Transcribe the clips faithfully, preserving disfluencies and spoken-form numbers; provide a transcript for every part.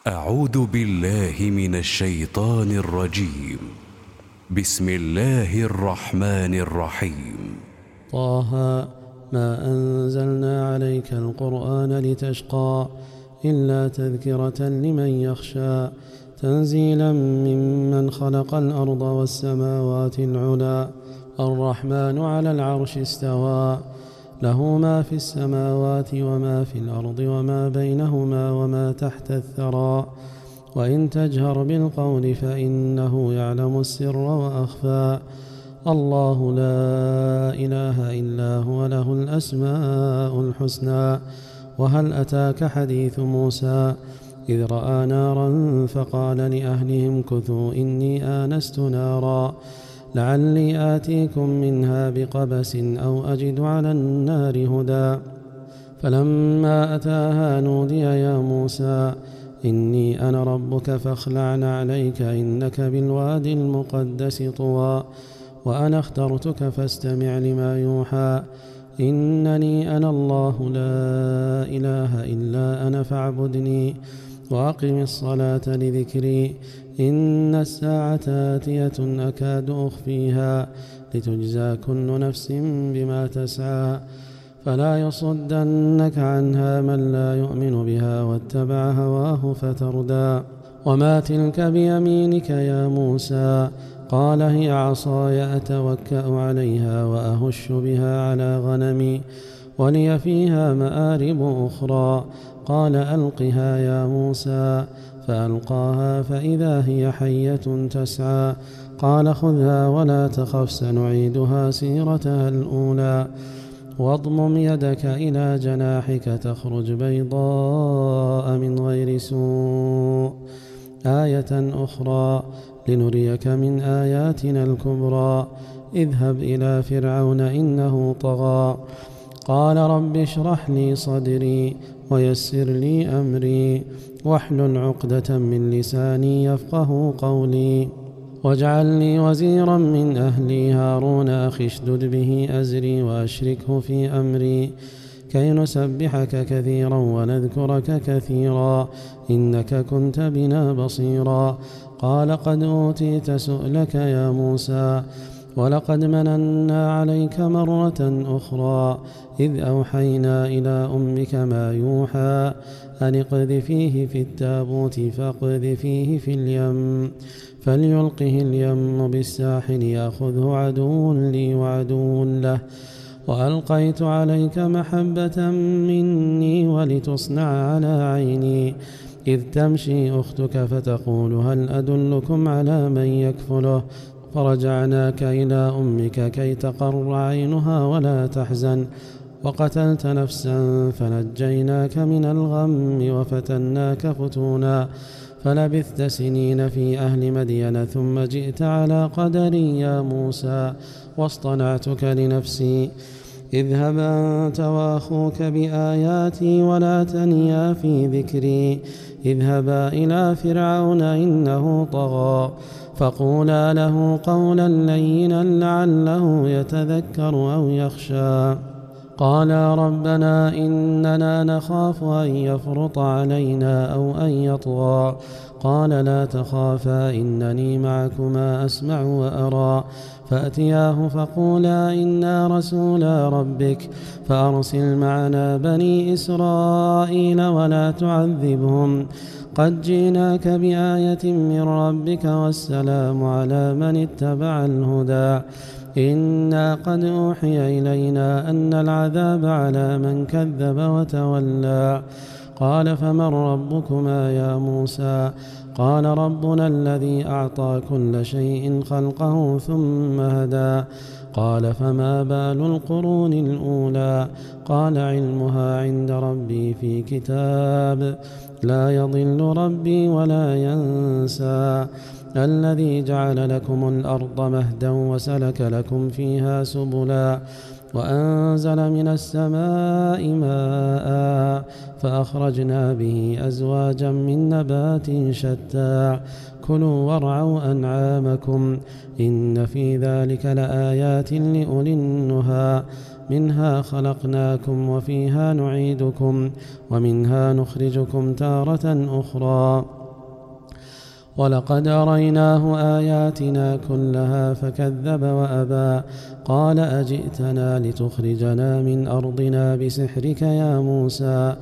أعوذ بالله من الشيطان الرجيم. بسم الله الرحمن الرحيم. طه ما أنزلنا عليك القرآن لتشقى إلا تذكرة لمن يخشى تنزيلا ممن خلق الأرض والسماوات العلى الرحمن على العرش استوى له ما في السماوات وما في الأرض وما بينهما وما تحت الثرى وإن تجهر بالقول فإنه يعلم السر وأخفى الله لا إله إلا هو له الأسماء الحسنى وهل أتاك حديث موسى إذ رأى نارا فقال لأهلهم كثوا إني آنست نارا لعلي آتيكم منها بقبس أو أجد على النار هدى فلما أتاها نودي يا موسى إني أنا ربك فاخلع عليك إنك بالوادي المقدس طوى وأنا اخترتك فاستمع لما يوحى إنني أنا الله لا إله إلا أنا فاعبدني وأقم الصلاة لذكري إن الساعة آتية أكاد أخفيها لتجزى كل نفس بما تسعى فلا يصدنك عنها من لا يؤمن بها واتبع هواه فتردى وما تلك بيمينك يا موسى قال هي عصاي أتوكأ عليها وأهش بها على غنمي ولي فيها مآرب أخرى قال ألقها يا موسى فألقاها فإذا هي حية تسعى قال خذها ولا تخف سنعيدها سيرتها الأولى واضمم يدك إلى جناحك تخرج بيضاء من غير سوء آية أخرى لنريك من آياتنا الكبرى اذهب إلى فرعون إنه طغى قال رب اشرح لي صدري ويسر لي أمري واحلل عقدة من لساني يفقه قولي واجعل لي وزيرا من أهلي هارون أخي اشدد به أزري وأشركه في أمري كي نسبحك كثيرا ونذكرك كثيرا إنك كنت بنا بصيرا قال قد أوتيت سؤلك يا موسى ولقد مننا عليك مرة أخرى إذ أوحينا إلى أمك ما يوحى أن اقذفيه في التابوت فاقذفيه في اليم فليلقه اليم بالساحل يأخذه عدو لي وعدو له وألقيت عليك محبة مني ولتصنع على عيني إذ تمشي أختك فتقول هل أدلكم على من يكفله فرجعناك إلى أمك كي تقر عينها ولا تحزن وقتلت نفسا فنجيناك من الغم وفتناك فتونا فلبثت سنين في أهل مدين ثم جئت على قدري يا موسى واصطنعتك لنفسي اذهب أنت وأخوك بآياتي ولا تنيا في ذكري اذهبا إلى فرعون إنه طغى فقولا له قولا لينا لعله يتذكر أو يخشى قالا ربنا إننا نخاف أن يفرط علينا أو أن يطغى قال لا تخافا إنني معكما أسمع وأرى فأتياه فقولا إنا رسولا ربك فأرسل معنا بني إسرائيل ولا تعذبهم قد جئناك بآية من ربك والسلام على من اتبع الهدى إنا قد أوحي إلينا أن العذاب على من كذب وتولى قال فمن ربكما يا موسى قال ربنا الذي أعطى كل شيء خلقه ثم هدى قال فما بال القرون الأولى قال علمها عند ربي في كتاب لا يضل ربي ولا ينسى الذي جعل لكم الأرض مهدا وسلك لكم فيها سبلا وأنزل من السماء ماء فأخرجنا به أزواجا من نبات شتى كلوا وارعوا أنعامكم إن في ذلك لآيات لأولي النهى منها خلقناكم وفيها نعيدكم ومنها نخرجكم تارة أخرى ولقد أريناه آياتنا كلها فكذب وأبى قال أجئتنا لتخرجنا من أرضنا بسحرك يا موسى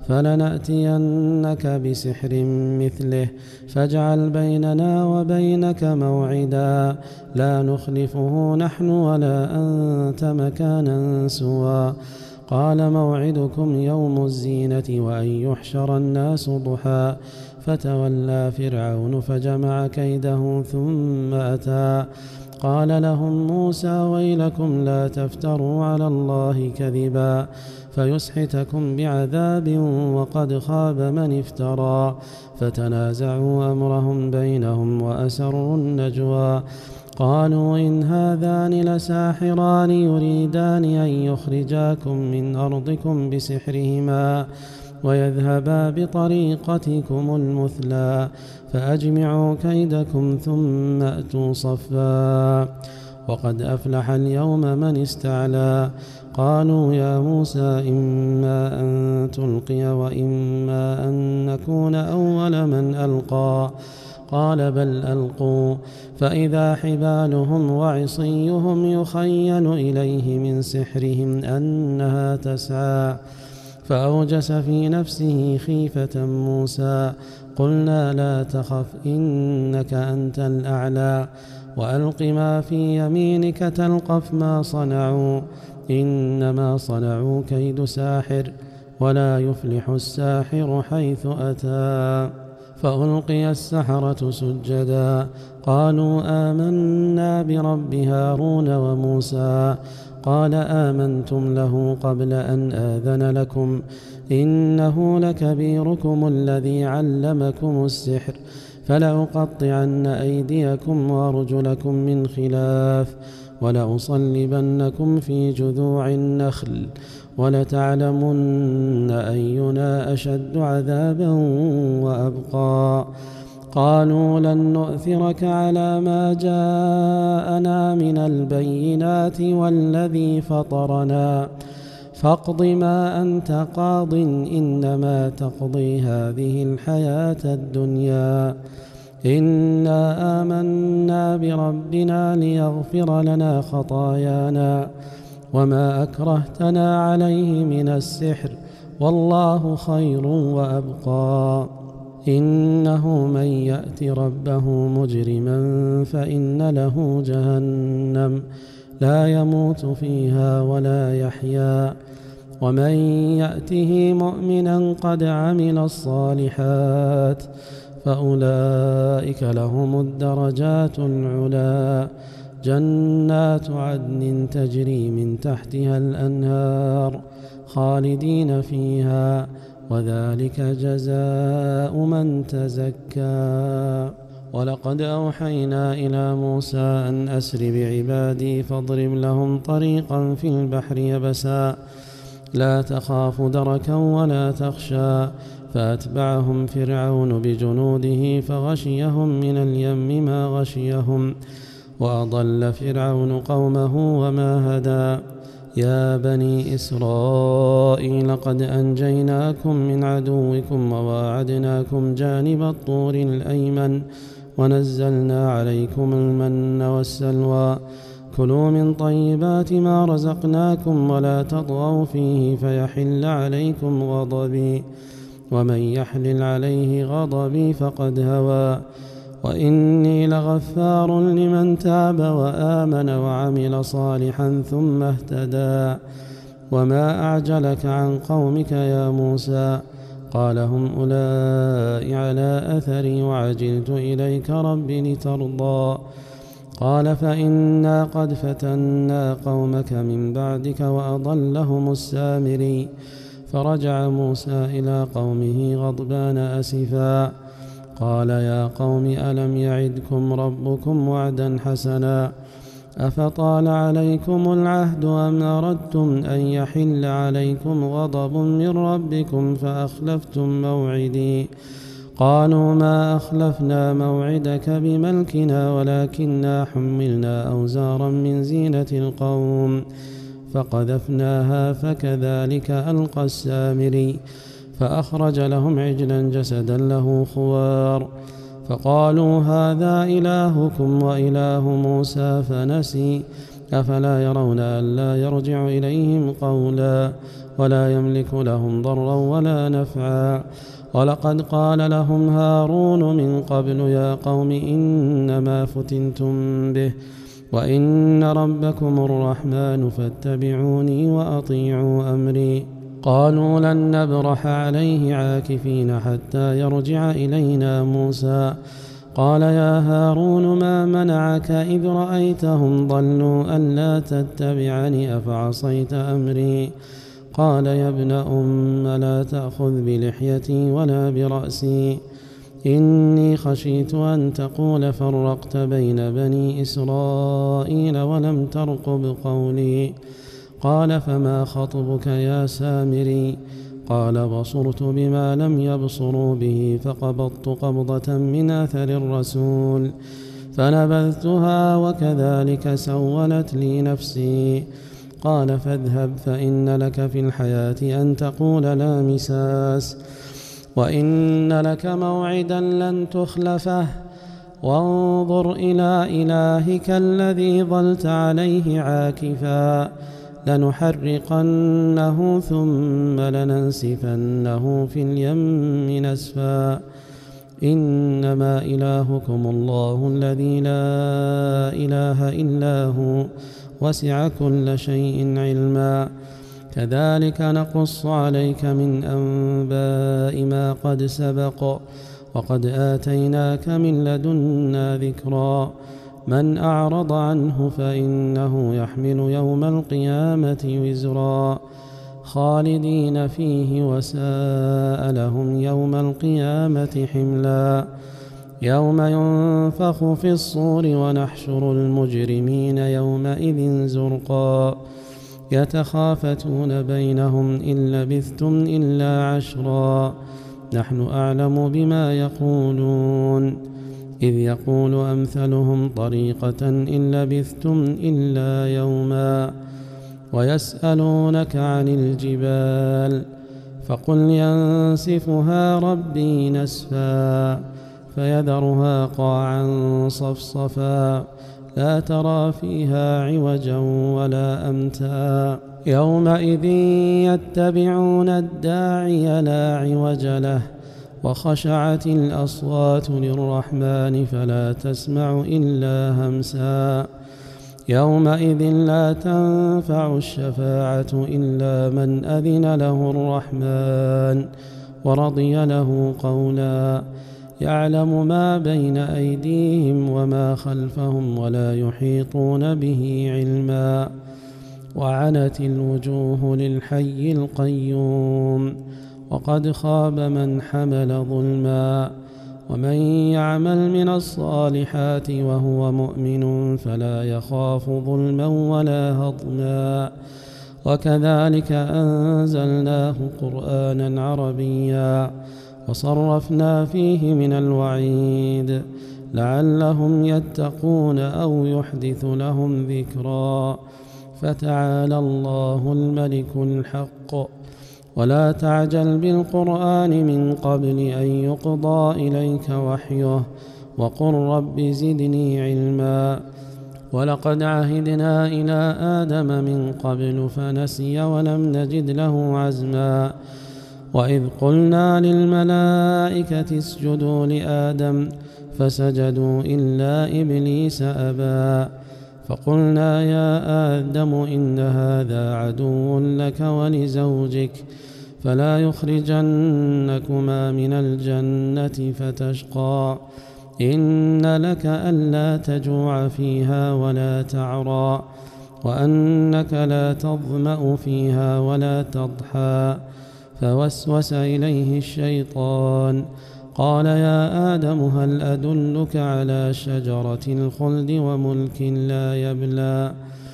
فلنأتينك بسحر مثله فاجعل بيننا وبينك موعدا لا نخلفه نحن ولا أنت مكانا سوى قال موعدكم يوم الزينة وأن يحشر الناس ضحى فتولى فرعون فجمع كيده ثم أتى قال لهم موسى ويلكم لا تفتروا على الله كذبا فيسحتكم بعذاب وقد خاب من افترى فتنازعوا أمرهم بينهم وأسروا النجوى قالوا إن هذان لساحران يريدان أن يخرجاكم من أرضكم بسحرهما ويذهبا بطريقتكم المثلى فأجمعوا كيدكم ثم أتوا صفا وقد أفلح اليوم من استعلى قالوا يا موسى إما أن تلقي وإما أن نكون أول من ألقى قال بل ألقوا فإذا حبالهم وعصيهم يخيل إليه من سحرهم أنها تسعى فأوجس في نفسه خيفة موسى قلنا لا تخف إنك أنت الأعلى وألق ما في يمينك تلقف ما صنعوا إنما صنعوا كيد ساحر ولا يفلح الساحر حيث أتى فألقي السحرة سجدا قالوا آمنا برب هارون وموسى قال آمنتم له قبل أن آذن لكم إنه لكبيركم الذي علمكم السحر فلأقطعن أيديكم وأرجلكم من خلاف ولأصلبنكم في جذوع النخل ولتعلمن أينا أشد عذابا وأبقى قالوا لن نؤثرك على ما جاءنا من البينات والذي فطرنا فاقض ما أنت قاض إنما تقضي هذه الحياة الدنيا إنا آمنا بربنا ليغفر لنا خطايانا وما أكرهتنا عليه من السحر والله خير وأبقى إنه من يأت ربه مجرما فإن له جهنم لا يموت فيها ولا يحيا ومن يأته مؤمنا قد عمل الصالحات فأولئك لهم الدرجات العلا جنات عدن تجري من تحتها الأنهار خالدين فيها وذلك جزاء من تزكى ولقد أوحينا إلى موسى أن أسر بعبادي فاضرب لهم طريقا في البحر يبسا لا تخاف دركا ولا تخشى فأتبعهم فرعون بجنوده فغشيهم من اليم ما غشيهم وأضل فرعون قومه وما هدى يا بني إسرائيل قد أنجيناكم من عدوكم وواعدناكم جانب الطور الأيمن ونزلنا عليكم المن والسلوى كلوا من طيبات ما رزقناكم ولا تطغوا فيه فيحل عليكم غضبي ومن يحلل عليه غضبي فقد هوى وإني لغفار لمن تاب وآمن وعمل صالحا ثم اهتدى وما أعجلك عن قومك يا موسى قال هم أولئك على أثري وعجلت إليك رب لترضى قال فإنا قد فتنا قومك من بعدك وأضلهم السامري فرجع موسى إلى قومه غضبان أسفا قال يا قوم ألم يعدكم ربكم وعدا حسنا أفطال عليكم العهد أم أردتم أن يحل عليكم غضب من ربكم فأخلفتم موعدي قالوا ما أخلفنا موعدك بملكنا ولكننا حملنا أوزارا من زينة القوم فقذفناها فكذلك ألقى السامري فأخرج لهم عجلا جسدا له خوار فقالوا هذا إلهكم وإله موسى فنسي أفلا يرون ألا يرجع إليهم قولا ولا يملك لهم ضرا ولا نفعا ولقد قال لهم هارون من قبل يا قوم إنما فتنتم به وإن ربكم الرحمن فاتبعوني وأطيعوا أمري قالوا لن نبرح عليه عاكفين حتى يرجع إلينا موسى قال يا هارون ما منعك إذ رأيتهم ضلوا ألا تتبعني أفعصيت أمري قال يا ابن أم لا تأخذ بلحيتي ولا برأسي إني خشيت أن تقول فرقت بين بني إسرائيل ولم ترقب قولي قال فما خطبك يا سامري قال بصرت بما لم يبصروا به فقبضت قبضة من أثر الرسول فنبذتها وكذلك سولت لي نفسي قال فاذهب فإن لك في الحياة أن تقول لا مساس وإن لك موعدا لن تخلفه وانظر إلى إلهك الذي ظلت عليه عاكفا لنحرقنه ثم لننسفنه في اليم نسفا إنما إلهكم الله الذي لا إله إلا هو وسع كل شيء علما كذلك نقص عليك من أنباء ما قد سبق وقد آتيناك من لدنا ذكرا من أعرض عنه فإنه يحمل يوم القيامة وزرا خالدين فيه وساء لهم يوم القيامة حملا يوم ينفخ في الصور ونحشر المجرمين يومئذ زرقا يتخافتون بينهم إن لبثتم إلا عشرا نحن أعلم بما يقولون إذ يقول أمثلهم طريقة إن لبثتم إلا يوما ويسألونك عن الجبال فقل ينسفها ربي نسفا فيذرها قاعا صفصفا لا ترى فيها عوجا ولا أمتا يومئذ يتبعون الداعي لا عوج له وخشعت الأصوات للرحمن فلا تسمع إلا همسا يومئذ لا تنفع الشفاعة إلا من أذن له الرحمن ورضي له قولا يعلم ما بين أيديهم وما خلفهم ولا يحيطون به علما وعنت الوجوه للحي القيوم وقد خاب من حمل ظلما ومن يعمل من الصالحات وهو مؤمن فلا يخاف ظلما ولا هضما وكذلك أنزلناه قرآنا عربيا وصرفنا فيه من الوعيد لعلهم يتقون أو يحدث لهم ذكرا فتعالى الله الملك الحق ولا تعجل بالقرآن من قبل أن يقضى إليك وحيه وقل رب زدني علما ولقد عهدنا إلى آدم من قبل فنسي ولم نجد له عزما وإذ قلنا للملائكة اسجدوا لآدم فسجدوا إلا إبليس أبى فقلنا يا آدم إن هذا عدو لك ولزوجك فلا يخرجنكما من الجنة فتشقى إن لك ألا تجوع فيها ولا تعرى وأنك لا تظمأ فيها ولا تضحى فوسوس إليه الشيطان قال يا آدم هل أدلك على شجرة الخلد وملك لا يبلى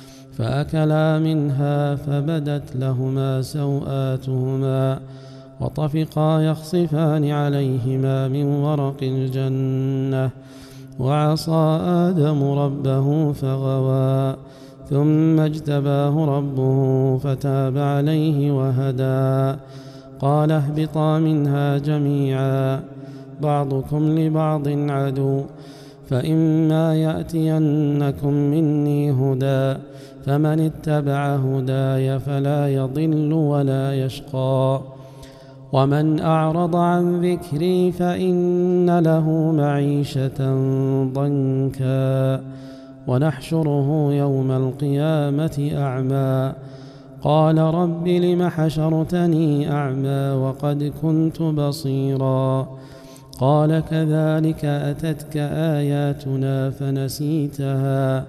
فأكلا منها فبدت لهما سوآتهما وطفقا يخصفان عليهما من ورق الجنة وعصى آدم ربه فغوى ثم اجتباه ربه فتاب عليه وهدى. قال اهبطا منها جميعا بعضكم لبعض عدو، فإما يأتينكم مني هدى فمن اتبع هداي فلا يضل ولا يشقى، ومن أعرض عن ذكري فإن له معيشة ضنكا ونحشره يوم القيامة أعمى. قال رب لم حشرتني أعمى وقد كنت بصيرا. قال كذلك أتتك آياتنا فنسيتها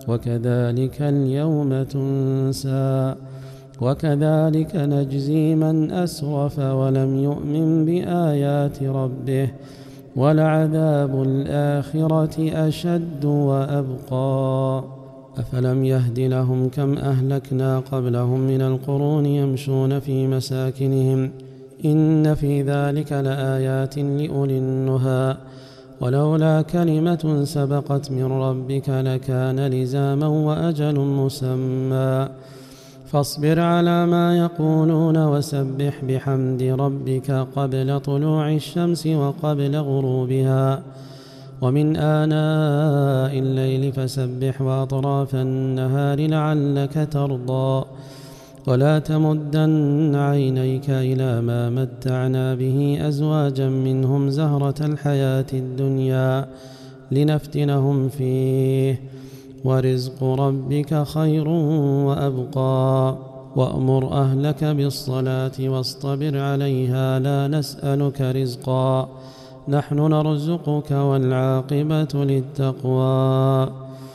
وكذلك اليوم تنسى وكذلك نجزي من أسرف ولم يؤمن بآيات ربه ولعذاب الآخرة أشد وأبقى. أفلم يهد لهم كم أهلكنا قبلهم من القرون يمشون في مساكنهم إن في ذلك لآيات لأولي النهى ولولا كلمة سبقت من ربك لكان لزاما وأجل مسمى. فاصبر على ما يقولون وسبح بحمد ربك قبل طلوع الشمس وقبل غروبها ومن آناء الليل فسبح وأطراف النهار لعلك ترضى. ولا تمدن عينيك إلى ما متعنا به أزواجا منهم زهرة الحياة الدنيا لنفتنهم فيه ورزق ربك خير وأبقى. وأمر أهلك بالصلاة واصطبر عليها لا نسألك رزقا نحن نرزقك والعاقبة للتقوى.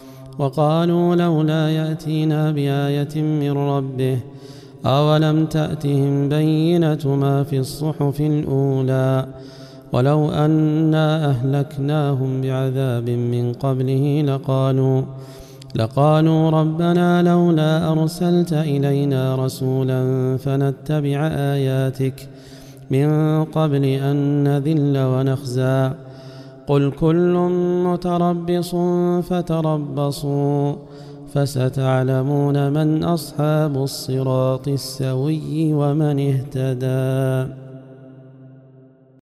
وقالوا لولا يأتينا بآية من ربه أولم تأتهم بينة ما في الصحف الأولى ولو أنا أهلكناهم بعذاب من قبله لقالوا لقالوا ربنا لولا أرسلت إلينا رسولا فنتبع آياتك من قبل أن نذل ونخزى. قل كل متربص فتربصوا فستعلمون من أصحاب الصراط السوي ومن اهتدى.